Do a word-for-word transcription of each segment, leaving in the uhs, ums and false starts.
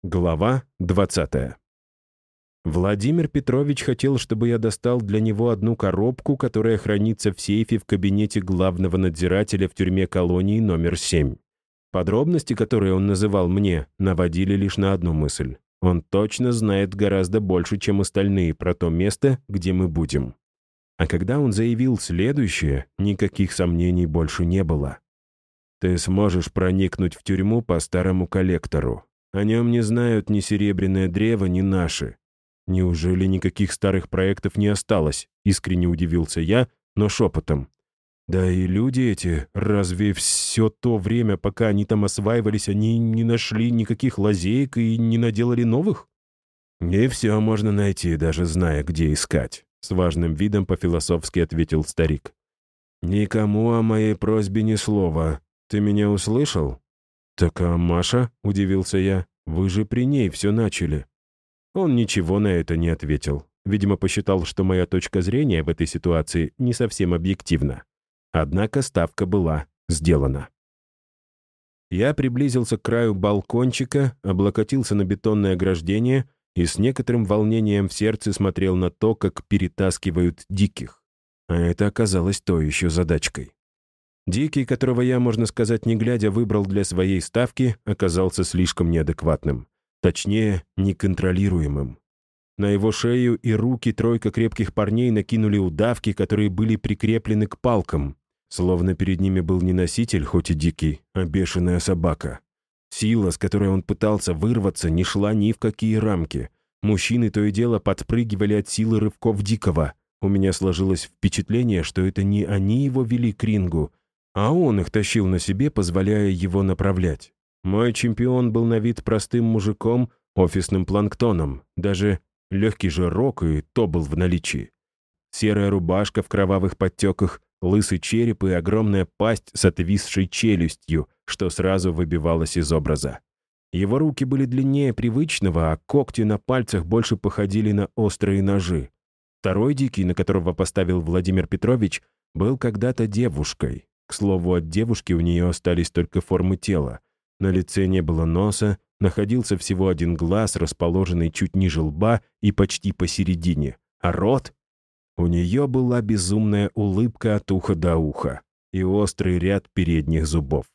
Глава двадцатая. Владимир Петрович хотел, чтобы я достал для него одну коробку, которая хранится в сейфе в кабинете главного надзирателя в тюрьме колонии номер семь. Подробности, которые он называл мне, наводили лишь на одну мысль. Он точно знает гораздо больше, чем остальные, про то место, где мы будем. А когда он заявил следующее, никаких сомнений больше не было. «Ты сможешь проникнуть в тюрьму по старому коллектору. О нем не знают ни Серебряное древо, ни наши». «Неужели никаких старых проектов не осталось?» — искренне удивился я, но шепотом. «Да и люди эти, разве все то время, пока они там осваивались, они не нашли никаких лазеек и не наделали новых?» «Не все можно найти, даже зная, где искать», — с важным видом по-философски ответил старик. «Никому о моей просьбе ни слова. Ты меня услышал?» «Так а Маша?» — удивился я. «Вы же при ней все начали». Он ничего на это не ответил. Видимо, посчитал, что моя точка зрения в этой ситуации не совсем объективна. Однако ставка была сделана. Я приблизился к краю балкончика, облокотился на бетонное ограждение и с некоторым волнением в сердце смотрел на то, как перетаскивают диких. А это оказалось той еще задачкой. Дикий, которого я, можно сказать, не глядя, выбрал для своей ставки, оказался слишком неадекватным. Точнее, неконтролируемым. На его шею и руки тройка крепких парней накинули удавки, которые были прикреплены к палкам, словно перед ними был не носитель, хоть и дикий, а бешеная собака. Сила, с которой он пытался вырваться, не шла ни в какие рамки. Мужчины то и дело подпрыгивали от силы рывков дикого. У меня сложилось впечатление, что это не они его вели к рингу, а он их тащил на себе, позволяя его направлять. Мой чемпион был на вид простым мужиком, офисным планктоном. Даже легкий жирок и то был в наличии. Серая рубашка в кровавых подтеках, лысый череп и огромная пасть с отвисшей челюстью, что сразу выбивалось из образа. Его руки были длиннее привычного, а когти на пальцах больше походили на острые ножи. Второй дикий, на которого поставил Владимир Петрович, был когда-то девушкой. К слову, от девушки у нее остались только формы тела. На лице не было носа, находился всего один глаз, расположенный чуть ниже лба и почти посередине. А рот? У нее была безумная улыбка от уха до уха и острый ряд передних зубов.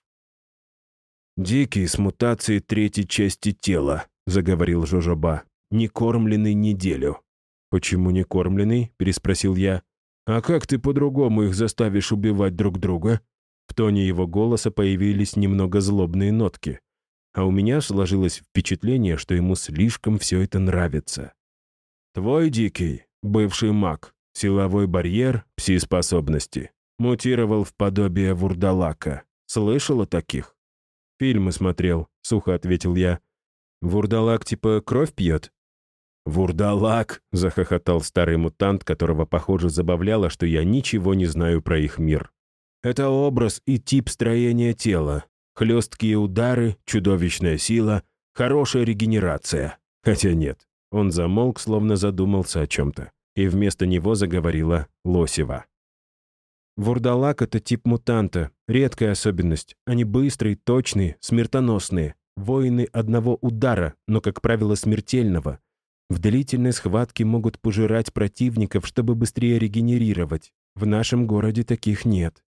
«Дикий с мутацией третьей части тела», — заговорил Жожоба, — «не кормленный неделю». «Почему не кормленный?» — переспросил я. «А как ты по-другому их заставишь убивать друг друга?» В тоне его голоса появились немного злобные нотки. А у меня сложилось впечатление, что ему слишком все это нравится. «Твой дикий, бывший маг, силовой барьер, пси-способности, мутировал в подобие вурдалака. Слышал о таких?» «Фильмы смотрел», — сухо ответил я. «Вурдалак типа кровь пьет?» «Вурдалак!» — захохотал старый мутант, которого, похоже, забавляло, что я ничего не знаю про их мир. «Это образ и тип строения тела. Хлесткие удары, чудовищная сила, хорошая регенерация. Хотя нет». Он замолк, словно задумался о чем-то. И вместо него заговорила Лосева. «Вурдалак — это тип мутанта. Редкая особенность. Они быстрые, точные, смертоносные. Воины одного удара, но, как правило, смертельного. В длительной схватке могут пожирать противников, чтобы быстрее регенерировать. В нашем городе таких нет».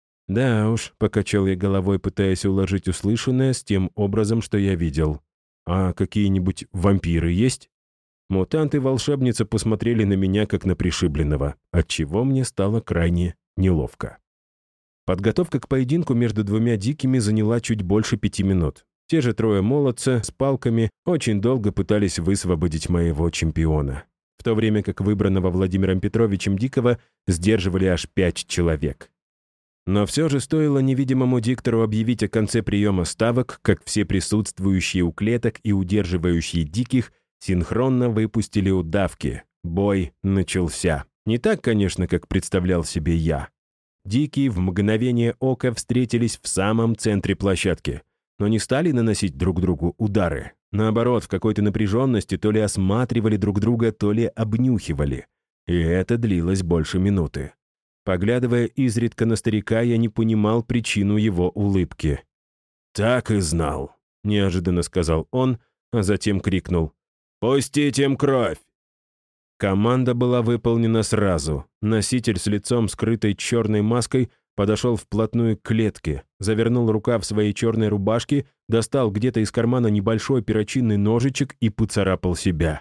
«Да уж», — покачал я головой, пытаясь уложить услышанное с тем образом, что я видел. «А какие-нибудь вампиры есть?» Мутант и волшебница посмотрели на меня, как на пришибленного, отчего мне стало крайне неловко. Подготовка к поединку между двумя дикими заняла чуть больше пяти минут. Те же трое молодца с палками очень долго пытались высвободить моего чемпиона, в то время как выбранного Владимиром Петровичем Дикого сдерживали аж пять человек. Но все же стоило невидимому диктору объявить о конце приема ставок, как все присутствующие у клеток и удерживающие диких синхронно выпустили удавки. Бой начался. Не так, конечно, как представлял себе я. Дикие в мгновение ока встретились в самом центре площадки, но не стали наносить друг другу удары. Наоборот, в какой-то напряженности то ли осматривали друг друга, то ли обнюхивали. И это длилось больше минуты. Поглядывая изредка на старика, я не понимал причину его улыбки. «Так и знал», — неожиданно сказал он, а затем крикнул: «Пустите им кровь!». Команда была выполнена сразу. Носитель с лицом, скрытой черной маской, подошел вплотную к клетке, завернул рукав своей черной рубашки, достал где-то из кармана небольшой перочинный ножичек и поцарапал себя.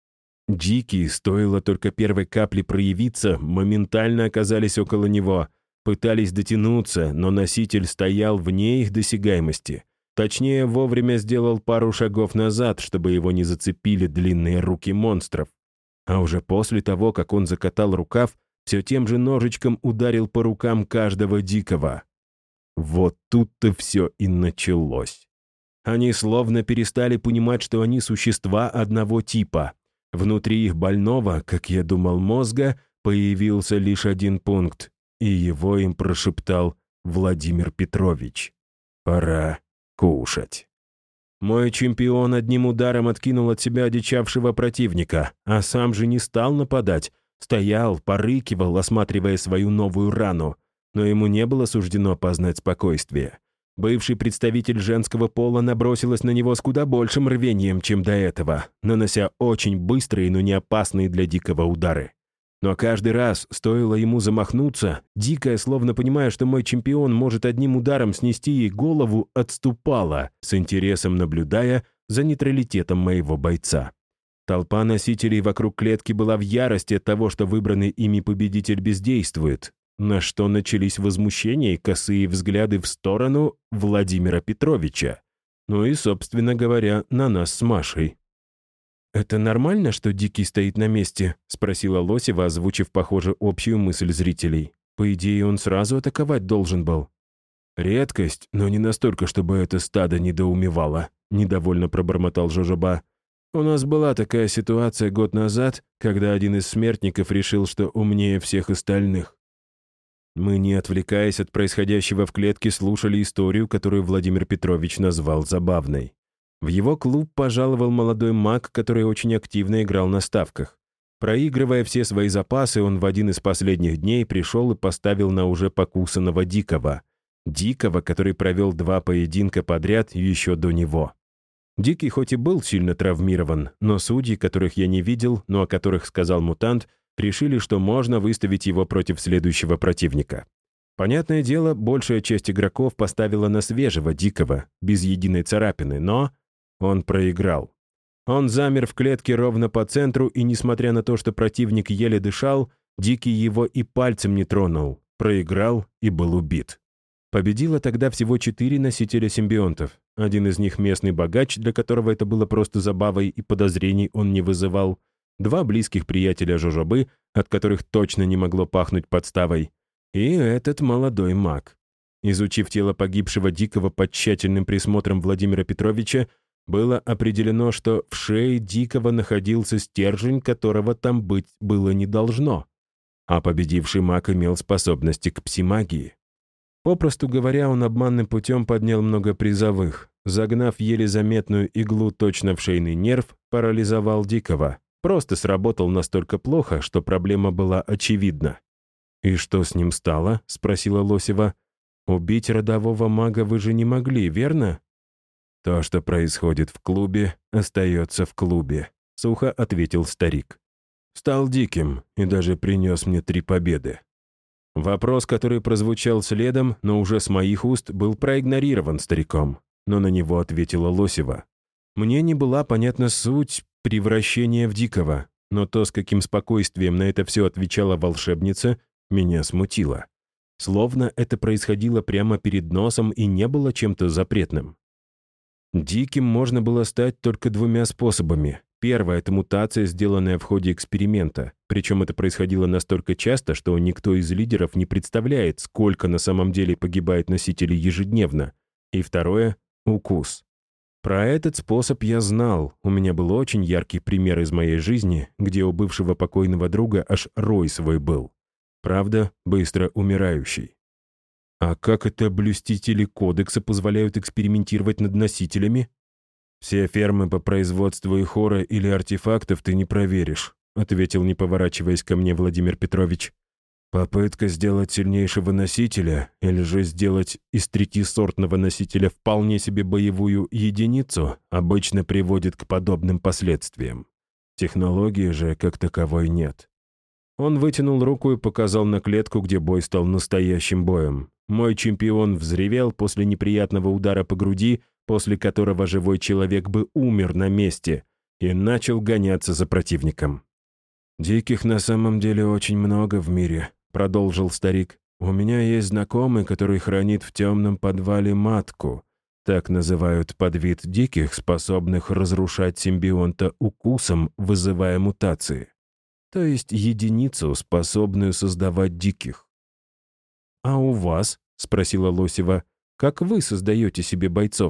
Дикие, стоило только первой капли проявиться, моментально оказались около него. Пытались дотянуться, но носитель стоял вне их досягаемости. Точнее, вовремя сделал пару шагов назад, чтобы его не зацепили длинные руки монстров. А уже после того, как он закатал рукав, все тем же ножичком ударил по рукам каждого дикого. Вот тут-то все и началось. Они словно перестали понимать, что они существа одного типа. Внутри их больного, как я думал, мозга, появился лишь один пункт, и его им прошептал Владимир Петрович. «Пора кушать». Мой чемпион одним ударом откинул от себя одичавшего противника, а сам же не стал нападать, стоял, порыкивал, осматривая свою новую рану, но ему не было суждено опознать спокойствие. Бывший представитель женского пола набросилась на него с куда большим рвением, чем до этого, нанося очень быстрые, но не опасные для Дикого удары. Но каждый раз, стоило ему замахнуться, Дикая, словно понимая, что мой чемпион может одним ударом снести ей голову, отступала, с интересом наблюдая за нейтралитетом моего бойца. Толпа носителей вокруг клетки была в ярости от того, что выбранный ими победитель бездействует, на что начались возмущения и косые взгляды в сторону Владимира Петровича. Ну и, собственно говоря, на нас с Машей. «Это нормально, что Дикий стоит на месте?» — спросила Лосева, озвучив, похоже, общую мысль зрителей. «По идее, он сразу атаковать должен был». «Редкость, но не настолько, чтобы это стадо недоумевало», — недовольно пробормотал Жожоба. «У нас была такая ситуация год назад, когда один из смертников решил, что умнее всех остальных». Мы, не отвлекаясь от происходящего в клетке, слушали историю, которую Владимир Петрович назвал забавной. В его клуб пожаловал молодой маг, который очень активно играл на ставках. Проигрывая все свои запасы, он в один из последних дней пришел и поставил на уже покусанного Дикого. Дикого, который провел два поединка подряд еще до него. Дикий хоть и был сильно травмирован, но судьи, которых я не видел, но о которых сказал мутант, решили, что можно выставить его против следующего противника. Понятное дело, большая часть игроков поставила на свежего Дикого, без единой царапины, но он проиграл. Он замер в клетке ровно по центру, и, несмотря на то, что противник еле дышал, Дикий его и пальцем не тронул, проиграл и был убит. Победило тогда всего четыре носителя симбионтов. Один из них местный богач, для которого это было просто забавой и подозрений он не вызывал. Два близких приятеля Жожобы, от которых точно не могло пахнуть подставой. И этот молодой маг. Изучив тело погибшего Дикого под тщательным присмотром Владимира Петровича, было определено, что в шее Дикого находился стержень, которого там быть было не должно. А победивший маг имел способности к псимагии. Попросту говоря, он обманным путем поднял много призовых. Загнав еле заметную иглу точно в шейный нерв, парализовал Дикого. Просто сработал настолько плохо, что проблема была очевидна. «И что с ним стало?» — спросила Лосева. «Убить родового мага вы же не могли, верно?» «То, что происходит в клубе, остается в клубе», — сухо ответил старик. «Стал диким и даже принес мне три победы». Вопрос, который прозвучал следом, но уже с моих уст, был проигнорирован стариком, но на него ответила Лосева. Мне не была понятна суть превращения в Дикого, но то, с каким спокойствием на это все отвечала волшебница, меня смутило. Словно это происходило прямо перед носом и не было чем-то запретным. Диким можно было стать только двумя способами. Первое — это мутация, сделанная в ходе эксперимента. Причем это происходило настолько часто, что никто из лидеров не представляет, сколько на самом деле погибает носителей ежедневно. И второе — укус. Про этот способ я знал. У меня был очень яркий пример из моей жизни, где у бывшего покойного друга аж рой свой был. Правда, быстро умирающий. А как это блюстители кодекса позволяют экспериментировать над носителями? Все фермы по производству ихора или артефактов ты не проверишь, ответил, не поворачиваясь ко мне, Владимир Петрович. Попытка сделать сильнейшего носителя или же сделать из третьесортного носителя вполне себе боевую единицу обычно приводит к подобным последствиям. Технологии же как таковой нет. Он вытянул руку и показал на клетку, где бой стал настоящим боем. Мой чемпион взревел после неприятного удара по груди, после которого живой человек бы умер на месте, и начал гоняться за противником. «Диких на самом деле очень много в мире», — продолжил старик. «У меня есть знакомый, который хранит в темном подвале матку. Так называют подвид диких, способных разрушать симбионта укусом, вызывая мутации. То есть единицу, способную создавать диких». «А у вас?» — спросила Лосева. «Как вы создаете себе бойцов?»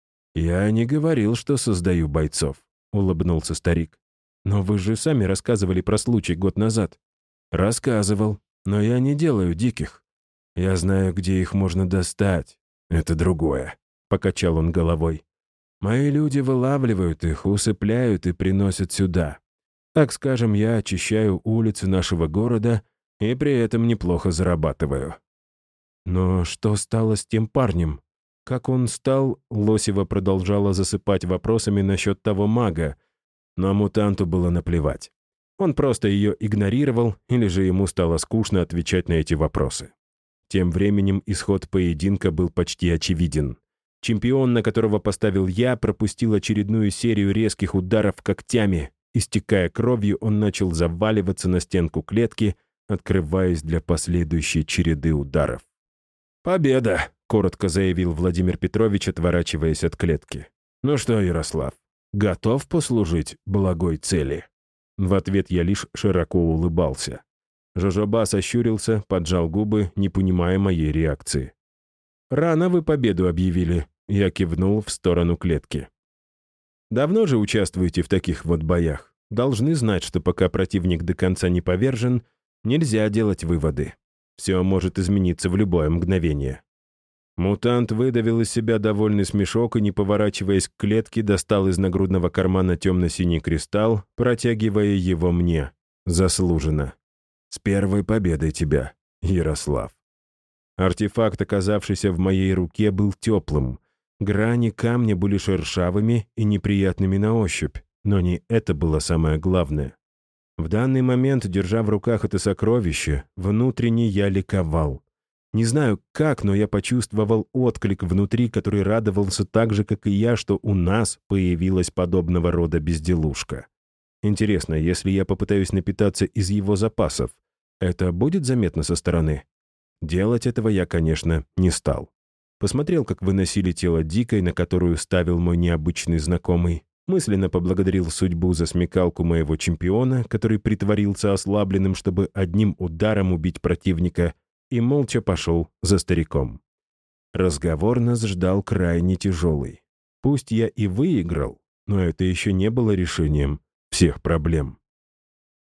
«Я не говорил, что создаю бойцов», — улыбнулся старик. «Но вы же сами рассказывали про случай год назад». «Рассказывал, но я не делаю диких. Я знаю, где их можно достать. Это другое», — покачал он головой. «Мои люди вылавливают их, усыпляют и приносят сюда. Так скажем, я очищаю улицы нашего города и при этом неплохо зарабатываю». «Но что стало с тем парнем? Как он стал?» Лосева продолжала засыпать вопросами насчет того мага, но мутанту было наплевать. Он просто ее игнорировал, или же ему стало скучно отвечать на эти вопросы. Тем временем исход поединка был почти очевиден. Чемпион, на которого поставил я, пропустил очередную серию резких ударов когтями. Истекая кровью, он начал заваливаться на стенку клетки, открываясь для последующей череды ударов. «Победа!» — коротко заявил Владимир Петрович, отворачиваясь от клетки. «Ну что, Ярослав, готов послужить благой цели?» В ответ я лишь широко улыбался. Жожоба сощурился, поджал губы, не понимая моей реакции. «Рано вы победу объявили», — я кивнул в сторону клетки. «Давно же участвуете в таких вот боях? Должны знать, что пока противник до конца не повержен, нельзя делать выводы. Все может измениться в любое мгновение». Мутант выдавил из себя довольный смешок и, не поворачиваясь к клетке, достал из нагрудного кармана темно-синий кристалл, протягивая его мне. Заслуженно. «С первой победой тебя, Ярослав». Артефакт, оказавшийся в моей руке, был теплым. Грани камня были шершавыми и неприятными на ощупь, но не это было самое главное. В данный момент, держа в руках это сокровище, внутренне я ликовал. Не знаю как, но я почувствовал отклик внутри, который радовался так же, как и я, что у нас появилась подобного рода безделушка. Интересно, если я попытаюсь напитаться из его запасов, это будет заметно со стороны? Делать этого я, конечно, не стал. Посмотрел, как выносили тело дикой, на которую ставил мой необычный знакомый. Мысленно поблагодарил судьбу за смекалку моего чемпиона, который притворился ослабленным, чтобы одним ударом убить противника, и молча пошел за стариком. Разговор нас ждал крайне тяжелый. Пусть я и выиграл, но это еще не было решением всех проблем.